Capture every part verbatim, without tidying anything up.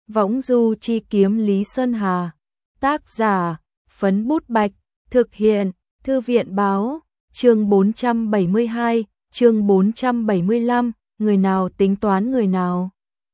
Võng du chi kiếm Lý Sơn Hà. Tác giả, Phấn Bút Bạch. Thực hiện, Thư viện Báo. Chương bốn trăm bảy mươi hai, chương bốn trăm bảy mươi lăm, người nào tính toán người nào.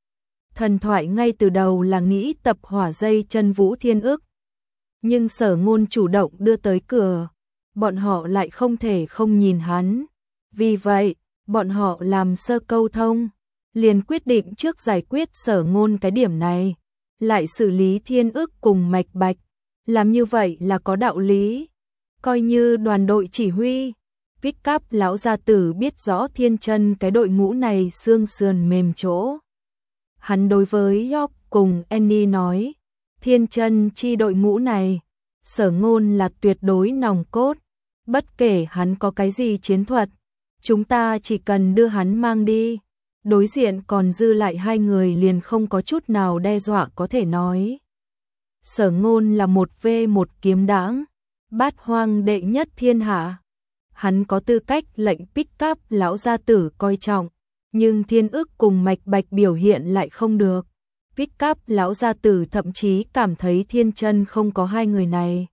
Thần thoại ngay từ đầu là nghĩ tập hỏa dây chân Vũ Thiên Ức. Nhưng Sở Ngôn chủ động đưa tới cửa, bọn họ lại không thể không nhìn hắn. Vì vậy, bọn họ làm sơ câu thông, liền quyết định trước giải quyết Sở Ngôn cái điểm này, lại xử lý Thiên Ức cùng Mạch Bạch. Làm như vậy là có đạo lý. Coi như đoàn đội chỉ huy, Pick Up lão gia tử biết rõ Thiên Chân cái đội ngũ này xương sườn mềm chỗ. Hắn đối với York cùng Annie nói, Thiên Chân chi đội ngũ này, Sở Ngôn là tuyệt đối nòng cốt, bất kể hắn có cái gì chiến thuật, chúng ta chỉ cần đưa hắn mang đi. Đối diện còn dư lại hai người liền không có chút nào đe dọa có thể nói. Sở Ngôn là một vê một kiếm đãng, bát hoang đệ nhất thiên hạ. Hắn có tư cách lệnh Pick Up lão gia tử coi trọng, nhưng Thiên Ức cùng Mạch Bạch biểu hiện lại không được. Pick Up lão gia tử thậm chí cảm thấy Thiên Chân không có hai người này.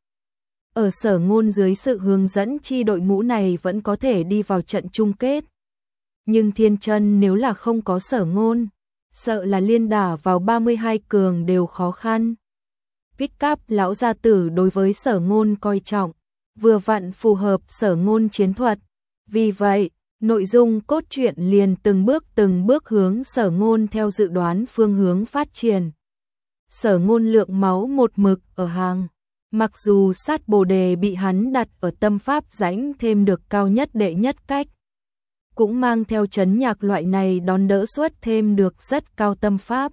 Ở Sở Ngôn dưới sự hướng dẫn chi đội ngũ này vẫn có thể đi vào trận chung kết. Nhưng Thiên Chân nếu là không có Sở Ngôn, sợ là liên đả vào ba mươi hai cường đều khó khăn. Pick Up lão gia tử đối với Sở Ngôn coi trọng, vừa vặn phù hợp Sở Ngôn chiến thuật. Vì vậy, nội dung cốt truyện liền từng bước từng bước hướng Sở Ngôn theo dự đoán phương hướng phát triển. Sở Ngôn lượng máu một mực ở hàng, mặc dù sát bồ đề bị hắn đặt ở tâm pháp rãnh thêm được cao nhất đệ nhất cách, cũng mang theo chấn nhạc loại này đón đỡ suất thêm được rất cao tâm pháp,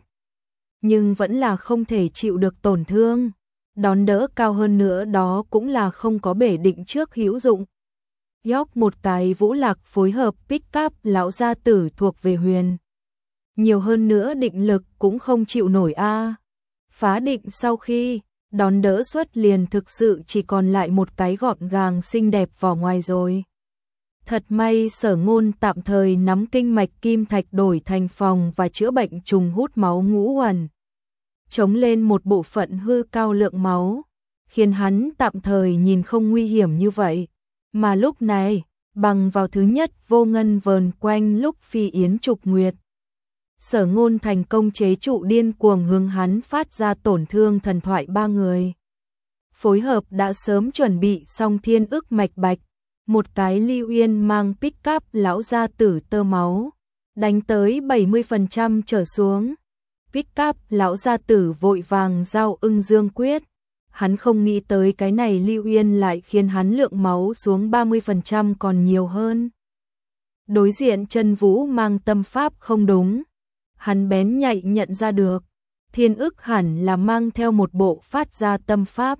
nhưng vẫn là không thể chịu được tổn thương. Đón đỡ cao hơn nữa đó cũng là không có bể định trước hữu dụng. York một cái vũ lạc phối hợp Pick Up lão gia tử thuộc về huyền. Nhiều hơn nữa định lực cũng không chịu nổi a. Phá định sau khi đón đỡ suất liền thực sự chỉ còn lại một cái gọn gàng xinh đẹp vỏ ngoài rồi. Thật may Sở Ngôn tạm thời nắm kinh mạch kim thạch đổi thành phòng và chữa bệnh trùng hút máu ngũ hoàn, chống lên một bộ phận hư cao lượng máu, khiến hắn tạm thời nhìn không nguy hiểm như vậy. Mà lúc này, bằng vào thứ nhất vô ngân vờn quanh lúc phi yến trục nguyệt, Sở Ngôn thành công chế trụ điên cuồng hướng hắn phát ra tổn thương thần thoại ba người. Phối hợp đã sớm chuẩn bị xong Thiên Ức Mạch Bạch, một cái Lưu Uyên mang Pick Up lão gia tử tơ máu, đánh tới bảy mươi phần trăm trở xuống. Pick Up lão gia tử vội vàng giao Ưng Dương quyết, hắn không nghĩ tới cái này Lưu Uyên lại khiến hắn lượng máu xuống ba mươi phần trăm còn nhiều hơn. Đối diện Chân Vũ mang tâm pháp không đúng, hắn bén nhạy nhận ra được, Thiên Ức hẳn là mang theo một bộ phát ra tâm pháp.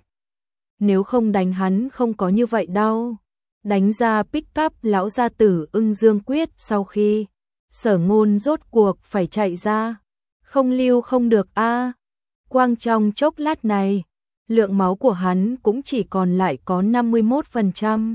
Nếu không đánh hắn không có như vậy đâu. Đánh ra Pick Up lão gia tử Ưng Dương quyết sau khi Sở Ngôn rốt cuộc phải chạy ra, không lưu không được a. Quang trong chốc lát này, lượng máu của hắn cũng chỉ còn lại có năm mươi mốt phần trăm.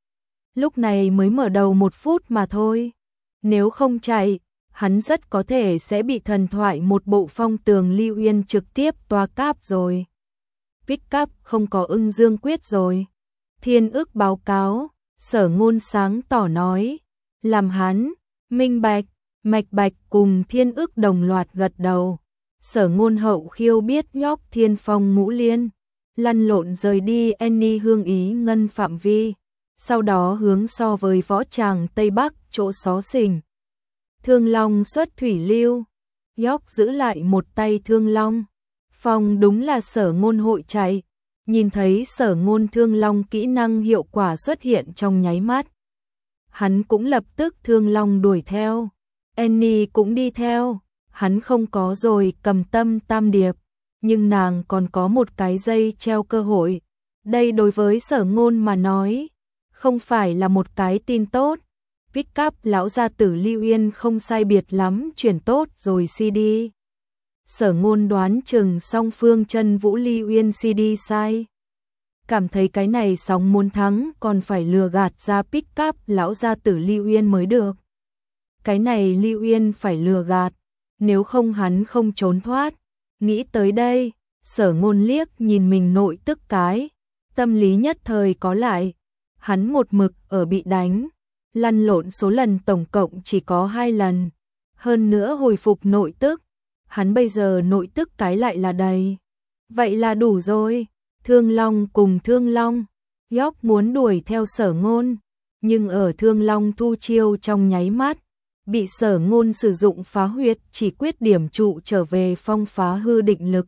Lúc này mới mở đầu một phút mà thôi. Nếu không chạy, hắn rất có thể sẽ bị thần thoại một bộ phong tường Lưu Uyên trực tiếp toa cáp rồi. Pick Up không có Ưng Dương quyết rồi. Thiên Ức báo cáo, Sở Ngôn sáng tỏ nói, làm hắn minh bạch. Mạch Bạch cùng Thiên Ức đồng loạt gật đầu. Sở Ngôn hậu khiêu biết York Thiên Phong ngũ liên, lăn lộn rời đi Annie hương ý ngân phạm vi, sau đó hướng so với võ tràng Tây Bắc chỗ xó xỉnh. Thương Long xuất thủy lưu, York giữ lại một tay Thương Long. Phong đúng là Sở Ngôn hội chạy, nhìn thấy Sở Ngôn Thương Long kỹ năng hiệu quả xuất hiện trong nháy mắt. Hắn cũng lập tức Thương Long đuổi theo. Annie cũng đi theo, hắn không có rồi cầm tâm tam điệp, nhưng nàng còn có một cái dây treo cơ hội. Đây đối với Sở Ngôn mà nói, không phải là một cái tin tốt. Pick Up lão gia tử Lưu Uyên không sai biệt lắm chuyển tốt rồi xê đê. Sở Ngôn đoán chừng song phương Chân Vũ Lưu Uyên xê đê sai. Cảm thấy cái này sóng muốn thắng còn phải lừa gạt ra Pick Up lão gia tử Lưu Uyên mới được. Cái này Lưu Uyên phải lừa gạt, nếu không hắn không trốn thoát. Nghĩ tới đây, Sở Ngôn liếc nhìn mình nội tức cái, tâm lý nhất thời có lại, hắn một mực ở bị đánh, lăn lộn số lần tổng cộng chỉ có hai lần, hơn nữa hồi phục nội tức, hắn bây giờ nội tức cái lại là đầy. Vậy là đủ rồi, Thương Long cùng Thương Long, York muốn đuổi theo Sở Ngôn, nhưng ở Thương Long thu chiêu trong nháy mắt, bị Sở Ngôn sử dụng phá huyệt chỉ quyết điểm trụ trở về phong phá hư định lực.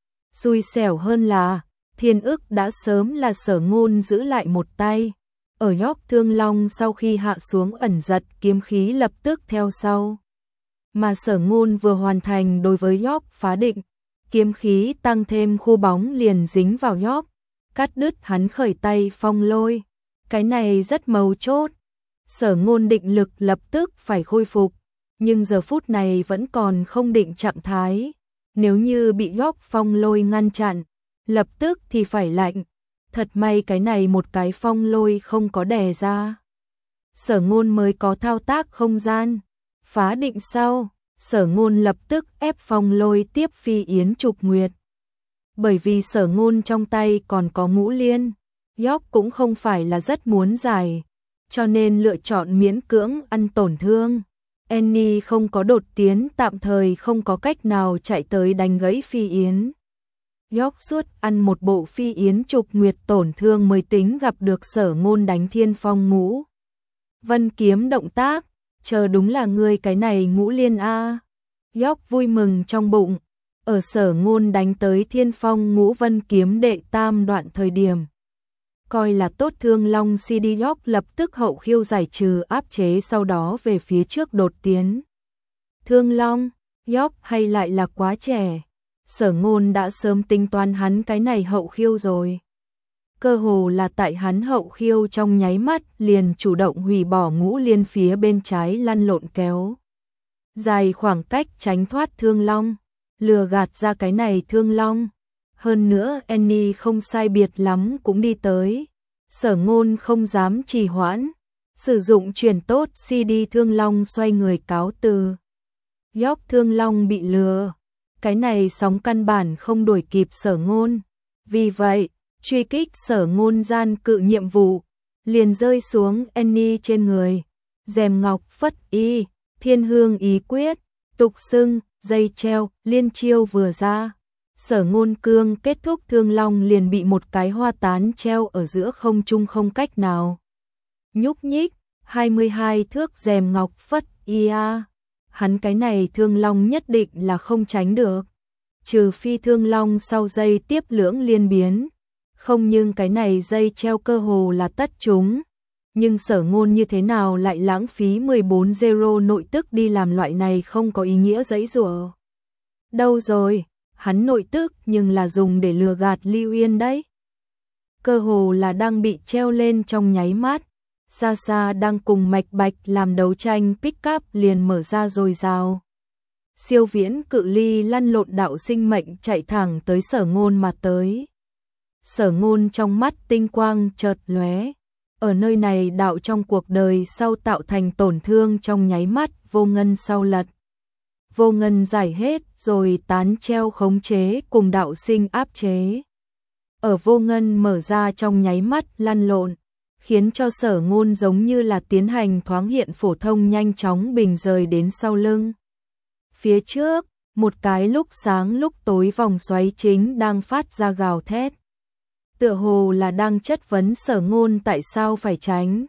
Xui xẻo hơn là, thiên ức đã sớm là Sở Ngôn giữ lại một tay. Ở York Thương Long sau khi hạ xuống ẩn giật kiếm khí lập tức theo sau. Mà Sở Ngôn vừa hoàn thành đối với York phá định, kiếm khí tăng thêm khu bóng liền dính vào York, cắt đứt hắn khởi tay phong lôi. Cái này rất mấu chốt. Sở Ngôn định lực lập tức phải khôi phục, nhưng giờ phút này vẫn còn không định trạng thái. Nếu như bị York phong lôi ngăn chặn, lập tức thì phải lạnh. Thật may cái này một cái phong lôi không có đè ra. Sở Ngôn mới có thao tác không gian. Phá định sau, Sở Ngôn lập tức ép phong lôi tiếp Phi Yến Trục Nguyệt. Bởi vì Sở Ngôn trong tay còn có ngũ liên, York cũng không phải là rất muốn giải, cho nên lựa chọn miễn cưỡng ăn tổn thương. Annie không có đột tiến, tạm thời không có cách nào chạy tới đánh gãy Phi Yến. York suốt ăn một bộ Phi Yến Trục Nguyệt tổn thương mới tính gặp được Sở Ngôn đánh Thiên Phong Ngũ Vân kiếm động tác, chờ đúng là ngươi cái này ngũ liên a. York vui mừng trong bụng, ở Sở Ngôn đánh tới Thiên Phong Ngũ Vân kiếm đệ tam đoạn thời điểm, coi là tốt Thương Long xê đê. York lập tức hậu khiêu giải trừ áp chế, sau đó về phía trước đột tiến. Thương Long, York hay lại là quá trẻ. Sở Ngôn đã sớm tính toán hắn cái này hậu khiêu rồi. Cơ hồ là tại hắn hậu khiêu trong nháy mắt liền chủ động hủy bỏ ngũ liên phía bên trái lăn lộn kéo dài khoảng cách tránh thoát Thương Long, lừa gạt ra cái này Thương Long. Hơn nữa Annie không sai biệt lắm cũng đi tới. Sở Ngôn không dám trì hoãn, sử dụng truyền tốt xê đê Thương Long xoay người cáo từ. York Thương Long bị lừa, cái này sóng căn bản không đuổi kịp Sở Ngôn. Vì vậy, truy kích Sở Ngôn gian cự nhiệm vụ liền rơi xuống Annie trên người. Rèm ngọc phất y, thiên hương ý quyết, tục xưng, dây treo, liên chiêu vừa ra. Sở Ngôn cương kết thúc, Thương Long liền bị một cái hoa tán treo ở giữa không trung không cách nào nhúc nhích. hai mươi hai thước rèm ngọc phất y a. Hắn cái này Thương Long nhất định là không tránh được. Trừ phi Thương Long sau dây tiếp lưỡng liên biến. Không, nhưng cái này dây treo cơ hồ là tất chúng. Nhưng Sở Ngôn như thế nào lại lãng phí mười bốn zero nội tức đi làm loại này không có ý nghĩa giãy giụa. Đâu rồi, hắn nội tức nhưng là dùng để lừa gạt Lưu Uyên đấy. Cơ hồ là đang bị treo lên trong nháy mắt. Xa xa đang cùng Mạch Bạch làm đấu tranh, pick up liền mở ra rồi rào. Siêu viễn cự ly lăn lộn đạo sinh mệnh chạy thẳng tới Sở Ngôn mà tới. Sở Ngôn trong mắt tinh quang chợt lóe. Ở nơi này đạo trong cuộc đời sau tạo thành tổn thương trong nháy mắt, vô ngân sau lật. Vô ngân giải hết rồi tán treo khống chế cùng đạo sinh áp chế. Ở vô ngân mở ra trong nháy mắt lăn lộn, khiến cho Sở Ngôn giống như là tiến hành thoáng hiện phổ thông nhanh chóng bình rời đến sau lưng. Phía trước, một cái lúc sáng lúc tối vòng xoáy chính đang phát ra gào thét. Tựa hồ là đang chất vấn Sở Ngôn tại sao phải tránh.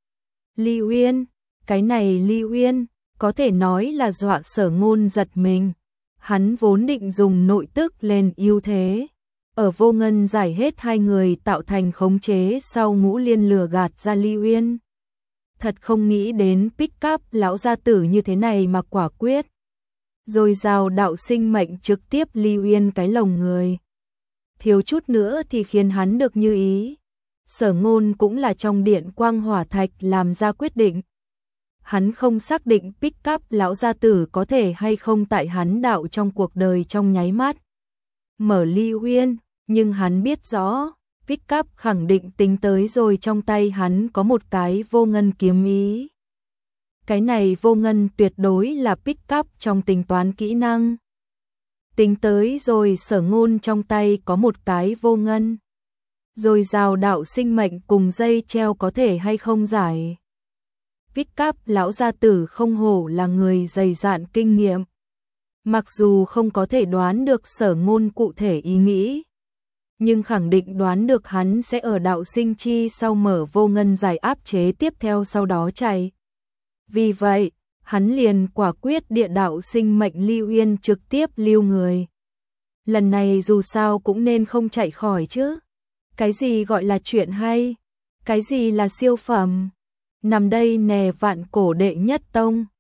Lưu Uyên, cái này Lưu Uyên, có thể nói là dọa Sở Ngôn giật mình. Hắn vốn định dùng nội tức lên ưu thế. Ở vô ngân giải hết hai người tạo thành khống chế sau ngũ liên lừa gạt ra Lưu Uyên. Thật không nghĩ đến pick up lão gia tử như thế này mà quả quyết. Rồi rào đạo sinh mệnh trực tiếp Lưu Uyên cái lồng người. Thiếu chút nữa thì khiến hắn được như ý. Sở Ngôn cũng là trong điện quang hỏa thạch làm ra quyết định. Hắn không xác định pick up lão gia tử có thể hay không tại hắn đạo trong cuộc đời trong nháy mắt mở Lưu Uyên, nhưng hắn biết rõ, pick up khẳng định tính tới rồi, trong tay hắn có một cái vô ngân kiếm ý. Cái này vô ngân tuyệt đối là pick up trong tính toán kỹ năng. Tính tới rồi Sở Ngôn trong tay có một cái vô ngân. Rồi rào đạo sinh mệnh cùng dây treo có thể hay không giải. Vít cáp lão gia tử không hổ là người dày dạn kinh nghiệm. Mặc dù không có thể đoán được Sở Ngôn cụ thể ý nghĩ, nhưng khẳng định đoán được hắn sẽ ở đạo sinh chi sau mở vô ngân giải áp chế tiếp theo sau đó chạy. Vì vậy, hắn liền quả quyết địa đạo sinh mệnh lưu yên trực tiếp lưu người. Lần này dù sao cũng nên không chạy khỏi chứ. Cái gì gọi là chuyện hay? Cái gì là siêu phẩm? Nằm đây nè vạn cổ đệ nhất tông.